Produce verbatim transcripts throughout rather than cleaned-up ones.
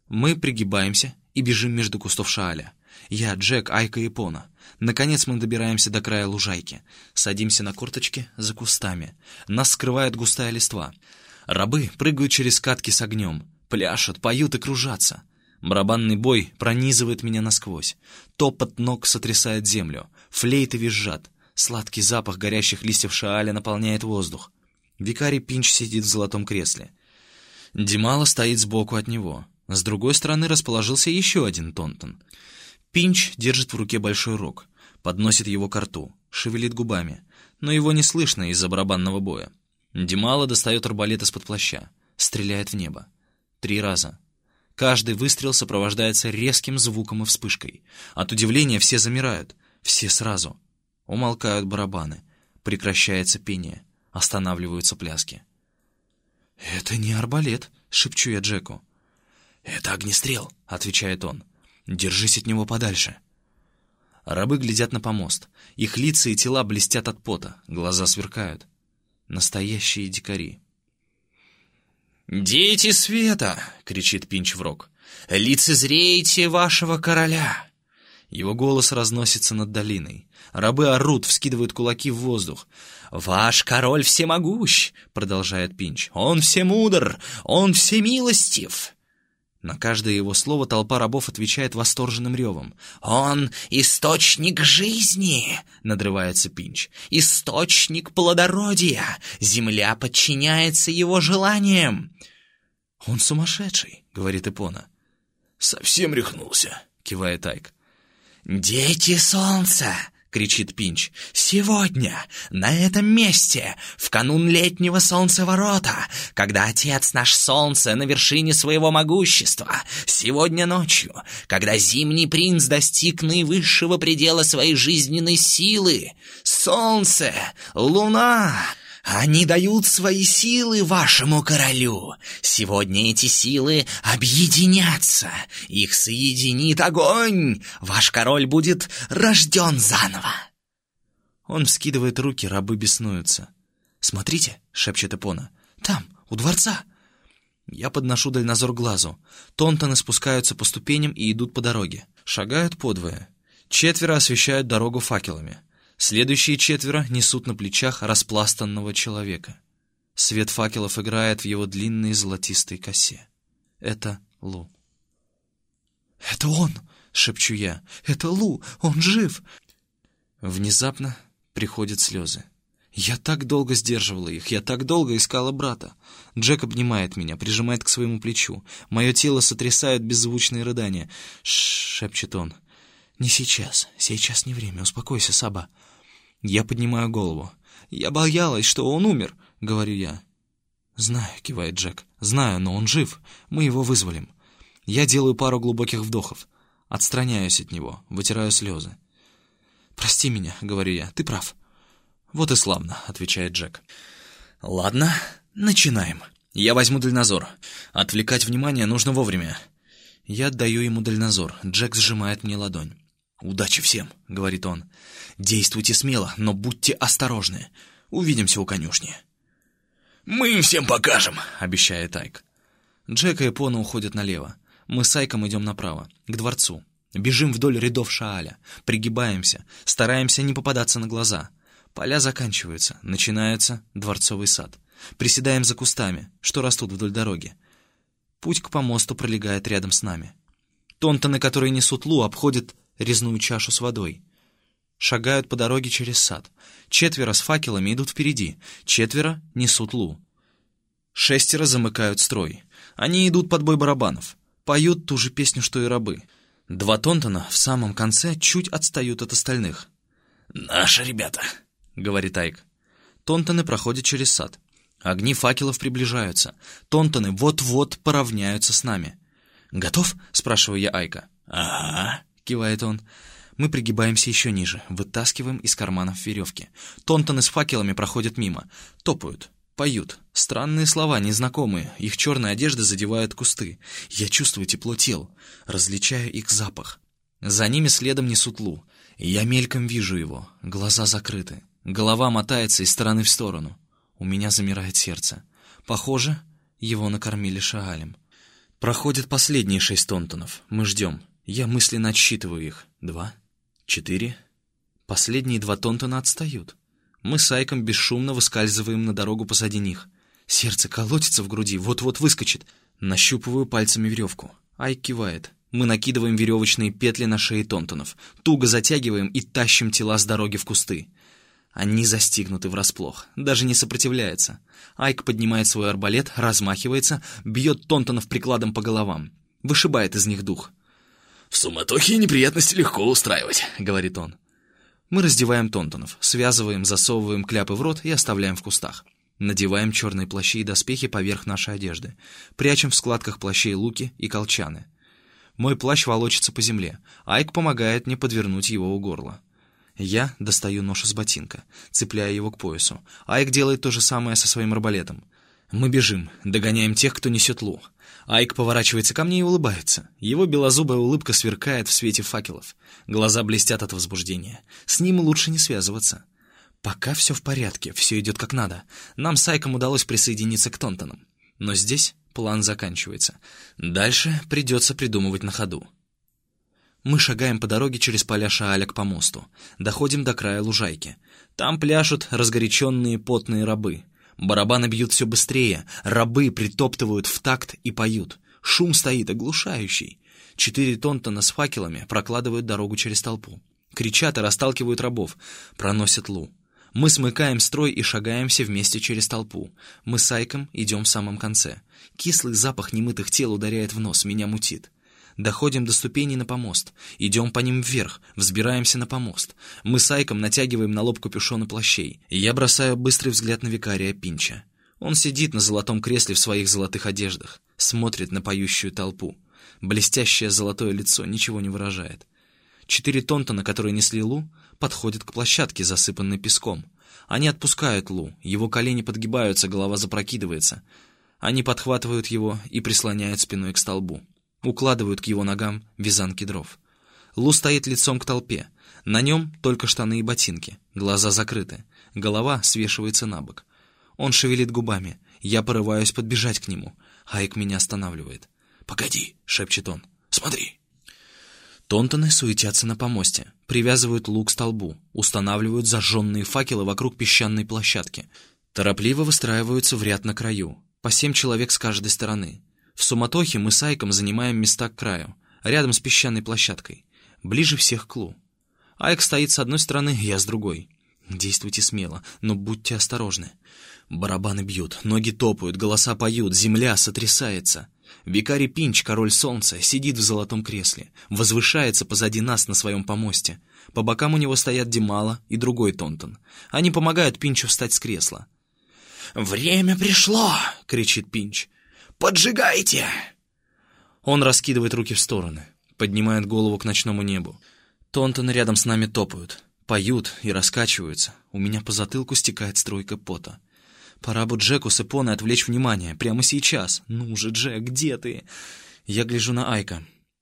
Мы пригибаемся и бежим между кустов Шааля. Я, Джек, Айка и Пона. Наконец мы добираемся до края лужайки. Садимся на корточки за кустами. Нас скрывает густая листва. Рабы прыгают через катки с огнем. Пляшут, поют и кружатся. Барабанный бой пронизывает меня насквозь. Топот ног сотрясает землю. Флейты визжат. Сладкий запах горящих листьев Шааля наполняет воздух. Викарий Пинч сидит в золотом кресле. Димало стоит сбоку от него. С другой стороны расположился еще один Тонтон. Пинч держит в руке большой рог, подносит его ко рту, шевелит губами, но его не слышно из-за барабанного боя. Димало достает арбалет из-под плаща, стреляет в небо. Три раза. Каждый выстрел сопровождается резким звуком и вспышкой. От удивления все замирают, все сразу. Умолкают барабаны, прекращается пение, останавливаются пляски. «Это не арбалет», — шепчу я Джеку. «Это огнестрел», — отвечает он. «Держись от него подальше». Рабы глядят на помост. Их лица и тела блестят от пота, глаза сверкают. Настоящие дикари. «Дети света!» — кричит Пинч в рог. «Лицезрейте вашего короля!» Его голос разносится над долиной. Рабы орут, вскидывают кулаки в воздух. «Ваш король всемогущ!» — продолжает Пинч. «Он всемудр! Он всемилостив!» На каждое его слово толпа рабов отвечает восторженным ревом. «Он — источник жизни!» — надрывается Пинч. «Источник плодородия! Земля подчиняется его желаниям!» «Он сумасшедший!» — говорит Ипона. «Совсем рехнулся!» — кивает Айк. «Дети солнца!» — кричит Пинч. «Сегодня, на этом месте, в канун летнего солнцеворота, когда отец наш солнце на вершине своего могущества, сегодня ночью, когда зимний принц достиг наивысшего предела своей жизненной силы, солнце, луна... Они дают свои силы вашему королю. Сегодня эти силы объединятся. Их соединит огонь. Ваш король будет рожден заново». Он вскидывает руки, рабы беснуются. «Смотрите», — шепчет Ипона, — «там, у дворца». Я подношу дальнозор к глазу. Тонтоны спускаются по ступеням и идут по дороге. Шагают подвое. Четверо освещают дорогу факелами. Следующие четверо несут на плечах распластанного человека. Свет факелов играет в его длинной золотистой косе. Это Лу. «Это он!» — шепчу я. «Это Лу! Он жив!» Внезапно приходят слезы. Я так долго сдерживала их, я так долго искала брата. Джек обнимает меня, прижимает к своему плечу. Мое тело сотрясают беззвучные рыдания. «Ш-ш-ш», шепчет он. «Не сейчас, сейчас не время, успокойся, Саба». Я поднимаю голову. «Я боялась, что он умер», — говорю я. «Знаю», — кивает Джек, — «знаю, но он жив, мы его вызволим». Я делаю пару глубоких вдохов, отстраняюсь от него, вытираю слезы. «Прости меня», — говорю я, — «ты прав». «Вот и славно», — отвечает Джек. «Ладно, начинаем. Я возьму дальнозор. Отвлекать внимание нужно вовремя». Я отдаю ему дальнозор, Джек сжимает мне ладонь. «Удачи всем», — говорит он. «Действуйте смело, но будьте осторожны. Увидимся у конюшни». «Мы им всем покажем», — обещает Айк. Джек и Эпона уходят налево. Мы с Айком идем направо, к дворцу. Бежим вдоль рядов Шааля, пригибаемся, стараемся не попадаться на глаза. Поля заканчиваются, начинается дворцовый сад. Приседаем за кустами, что растут вдоль дороги. Путь к помосту пролегает рядом с нами. Тонтоны, которые несут Лу, обходят резную чашу с водой. Шагают по дороге через сад. Четверо с факелами идут впереди, четверо несут Лу. Шестеро замыкают строй. Они идут под бой барабанов. Поют ту же песню, что и рабы. Два Тонтона в самом конце чуть отстают от остальных. «Наши ребята», — говорит Айк. Тонтоны проходят через сад. Огни факелов приближаются. Тонтоны вот-вот поравняются с нами. «Готов?» — спрашиваю я Айка. «Ага», — кивает он. Мы пригибаемся еще ниже, вытаскиваем из карманов веревки. Тонтоны с факелами проходят мимо. Топают, поют. Странные слова, незнакомые. Их черные одежды задевают кусты. Я чувствую тепло тел, различаю их запах. За ними следом несут Лу. Я мельком вижу его. Глаза закрыты. Голова мотается из стороны в сторону. У меня замирает сердце. Похоже, его накормили Шаалем. Проходят последние шесть тонтонов. Мы ждем. Я мысленно отсчитываю их. Два, четыре. Последние два тонтона отстают. Мы с Айком бесшумно выскальзываем на дорогу позади них. Сердце колотится в груди, вот-вот выскочит. Нащупываю пальцами веревку. Айк кивает. Мы накидываем веревочные петли на шеи тонтонов, туго затягиваем и тащим тела с дороги в кусты. Они застигнуты врасплох, даже не сопротивляются. Айк поднимает свой арбалет, размахивается, бьет тонтонов прикладом по головам. Вышибает из них дух. «В суматохе неприятности легко устраивать», — говорит он. Мы раздеваем тонтонов, связываем, засовываем кляпы в рот и оставляем в кустах. Надеваем черные плащи и доспехи поверх нашей одежды. Прячем в складках плащей луки и колчаны. Мой плащ волочится по земле. Айк помогает мне подвернуть его у горла. Я достаю нож из ботинка, цепляя его к поясу. Айк делает то же самое со своим арбалетом. Мы бежим, догоняем тех, кто несет лу. Айк поворачивается ко мне и улыбается. Его белозубая улыбка сверкает в свете факелов. Глаза блестят от возбуждения. С ним лучше не связываться. Пока все в порядке, все идет как надо. Нам с Айком удалось присоединиться к тонтонам. Но здесь план заканчивается. Дальше придется придумывать на ходу. Мы шагаем по дороге через поля Шааля к помосту. Доходим до края лужайки. Там пляшут разгоряченные потные рабы. Барабаны бьют все быстрее, рабы притоптывают в такт и поют. Шум стоит оглушающий. Четыре тонтона с факелами прокладывают дорогу через толпу. Кричат и расталкивают рабов, проносят лу. Мы смыкаем строй и шагаем все вместе через толпу. Мы с Айком идем в самом конце. Кислый запах немытых тел ударяет в нос, меня мутит. Доходим до ступеней на помост. Идем по ним вверх, взбираемся на помост. Мы с Айком натягиваем на лоб капюшоны плащей. И я бросаю быстрый взгляд на викария Пинча. Он сидит на золотом кресле в своих золотых одеждах, смотрит на поющую толпу. Блестящее золотое лицо ничего не выражает. Четыре тонтона, которые несли лу, подходят к площадке, засыпанной песком. Они отпускают лу, его колени подгибаются, голова запрокидывается. Они подхватывают его и прислоняют спиной к столбу. Укладывают к его ногам вязанки дров. Лу стоит лицом к толпе. На нем только штаны и ботинки, глаза закрыты, голова свешивается на бок. Он шевелит губами. Я порываюсь подбежать к нему. Айк меня останавливает. «Погоди», — шепчет он, — «смотри». Тонтоны суетятся на помосте, привязывают лу к столбу, устанавливают зажженные факелы вокруг песчаной площадки. Торопливо выстраиваются в ряд на краю, по семь человек с каждой стороны. В суматохе мы с Айком занимаем места к краю, рядом с песчаной площадкой, ближе всех к лу. Айк стоит с одной стороны, я с другой. Действуйте смело, но будьте осторожны. Барабаны бьют, ноги топают, голоса поют, земля сотрясается. Викарий Пинч, король солнца, сидит в золотом кресле, возвышается позади нас на своем помосте. По бокам у него стоят Димала и другой тонтон. Они помогают Пинчу встать с кресла. «Время пришло!» — кричит Пинч. «Поджигайте!» Он раскидывает руки в стороны, поднимает голову к ночному небу. Тонтоны рядом с нами топают, поют и раскачиваются. У меня по затылку стекает струйка пота. Пора бы Джеку с Эпоной отвлечь внимание, прямо сейчас. Ну же, Джек, где ты? Я гляжу на Айка.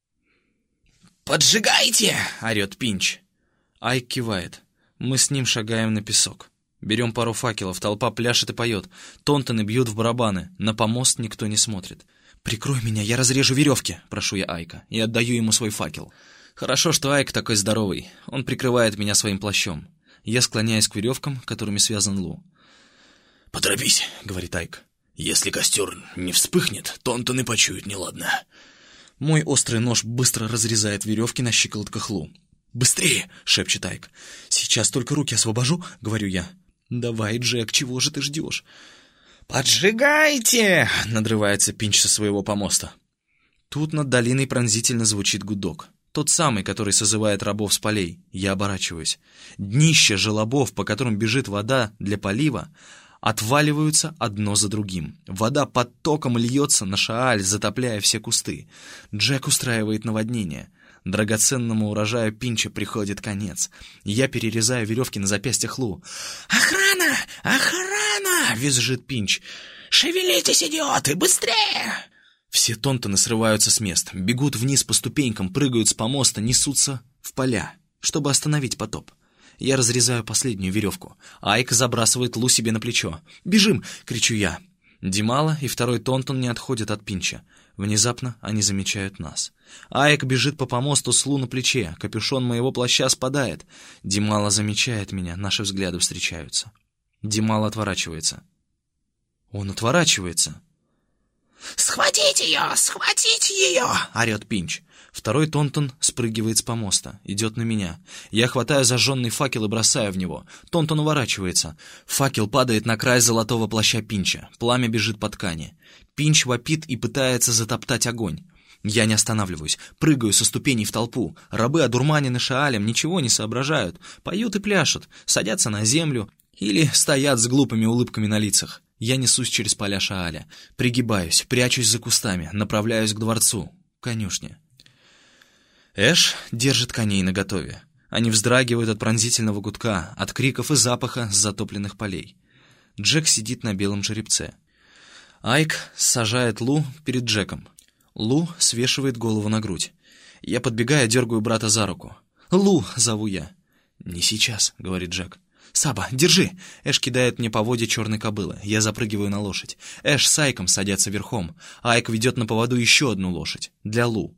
«Поджигайте!» — орет Пинч. Айк кивает. Мы с ним шагаем на песок. Берем пару факелов, толпа пляшет и поет. Тонтоны бьют в барабаны, на помост никто не смотрит. «Прикрой меня, я разрежу веревки», — прошу я Айка, и отдаю ему свой факел. Хорошо, что Айк такой здоровый. Он прикрывает меня своим плащом. Я склоняюсь к веревкам, которыми связан Лу. «Поторопись», — говорит Айк. «Если костер не вспыхнет, тонтоны почуют неладно». Мой острый нож быстро разрезает веревки на щиколотках Лу. «Быстрее!» — шепчет Айк. «Сейчас только руки освобожу», — говорю я. «Давай, Джек, чего же ты ждешь?» «Поджигайте!» — надрывается Пинч со своего помоста. Тут над долиной пронзительно звучит гудок. Тот самый, который созывает рабов с полей. Я оборачиваюсь. Днища желобов, по которым бежит вода для полива, отваливаются одно за другим. Вода потоком льется на Шааль, затопляя все кусты. Джек устраивает наводнение. Драгоценному урожаю Пинча приходит конец. Я перерезаю веревки на запястьях Лу. «Охрана! Охрана!» — визжит Пинч. «Шевелитесь, идиоты! Быстрее!» Все тонтоны срываются с мест, бегут вниз по ступенькам, прыгают с помоста, несутся в поля, чтобы остановить потоп. Я разрезаю последнюю веревку. Айк забрасывает Лу себе на плечо. «Бежим!» — кричу я. Димала и второй тонтон не отходят от Пинча. Внезапно они замечают нас. Айк бежит по помосту с Лу на плече, капюшон моего плаща спадает. Димала замечает меня, наши взгляды встречаются. Димал отворачивается. Он отворачивается. «Схватить ее! Схватить ее!» — орет Пинч. Второй Тонтон спрыгивает с помоста, идет на меня. Я хватаю зажженный факел и бросаю в него. Тонтон уворачивается. Факел падает на край золотого плаща Пинча. Пламя бежит по ткани. Пинч вопит и пытается затоптать огонь. Я не останавливаюсь, прыгаю со ступеней в толпу. Рабы, одурманены Шаалем, ничего не соображают. Поют и пляшут, садятся на землю или стоят с глупыми улыбками на лицах. Я несусь через поля Шааля. Пригибаюсь, прячусь за кустами, направляюсь к дворцу, конюшне. Эш держит коней наготове. Они вздрагивают от пронзительного гудка, от криков и запаха с затопленных полей. Джек сидит на белом жеребце. Айк сажает Лу перед Джеком. Лу свешивает голову на грудь. Я подбегаю, дергаю брата за руку. «Лу!» — зову я. «Не сейчас», — говорит Джек. «Саба, держи!» Эш кидает мне поводья черной кобылы. Я запрыгиваю на лошадь. Эш с Айком садятся верхом. Айк ведет на поводу еще одну лошадь. Для Лу.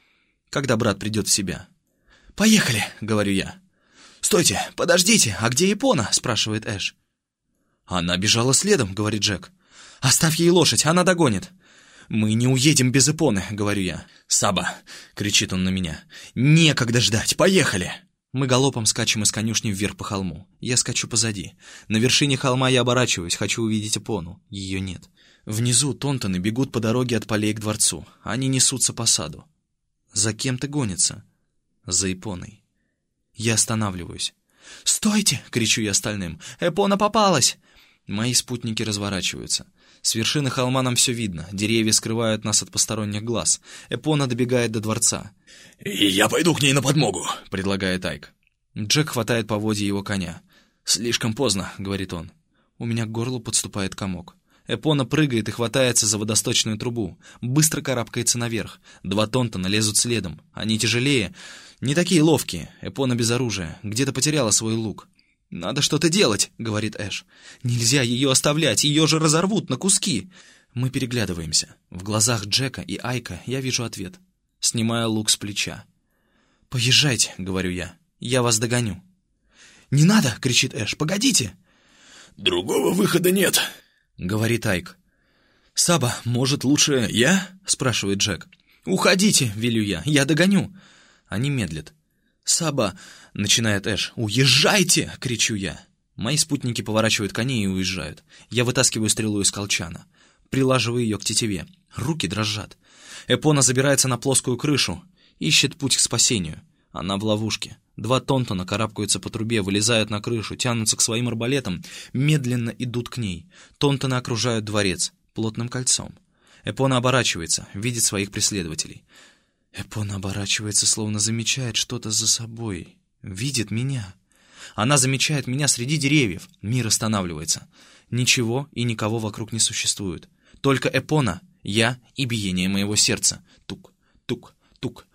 Когда брат придет в себя. «Поехали!» — говорю я. «Стойте! Подождите! А где Япона?» — спрашивает Эш. «Она бежала следом», — говорит Джек. «Оставь ей лошадь, она догонит». «Мы не уедем без Японы», — говорю я. «Саба!» — кричит он на меня. «Некогда ждать! Поехали!» Мы галопом скачем из конюшни вверх по холму. Я скачу позади. На вершине холма я оборачиваюсь, хочу увидеть Япону. Ее нет. Внизу Тонтоны бегут по дороге от полей к дворцу. Они несутся по саду. За кем ты гонится? За Японой. Я останавливаюсь. «Стойте!» — кричу я остальным. «Япона попалась!» Мои спутники разворачиваются. С вершины холма нам все видно. Деревья скрывают нас от посторонних глаз. Япона добегает до дворца. «И я пойду к ней на подмогу», — предлагает Айк. Джек хватает поводья его коня. «Слишком поздно», — говорит он. У меня к горлу подступает комок. Япона прыгает и хватается за водосточную трубу. Быстро карабкается наверх. Два Тонтона лезут следом. Они тяжелее, не такие ловкие. Япона без оружия. Где-то потеряла свой лук. «Надо что-то делать», — говорит Эш. «Нельзя ее оставлять, ее же разорвут на куски». Мы переглядываемся. В глазах Джека и Айка я вижу ответ. Снимаю лук с плеча. «Поезжайте», — говорю я. «Я вас догоню». «Не надо!» — кричит Эш. «Погодите!» «Другого выхода нет», — говорит Айк. «Саба, может, лучше я?» — спрашивает Джек. «Уходите!» — велю я. «Я догоню». Они медлят. «Саба!» — начинает Эш. «Уезжайте!» — кричу я. Мои спутники поворачивают коней и уезжают. Я вытаскиваю стрелу из колчана. Прилаживаю ее к тетиве. Руки дрожат. Япона забирается на плоскую крышу. Ищет путь к спасению. Она в ловушке. Два Тонтона карабкаются по трубе, вылезают на крышу, тянутся к своим арбалетам, медленно идут к ней. Тонтоны окружают дворец плотным кольцом. Япона оборачивается, видит своих преследователей. Япона оборачивается, словно замечает что-то за собой. Видит меня. Она замечает меня среди деревьев. Мир останавливается. Ничего и никого вокруг не существует. Только Япона, я и биение моего сердца. Тук, тук, тук.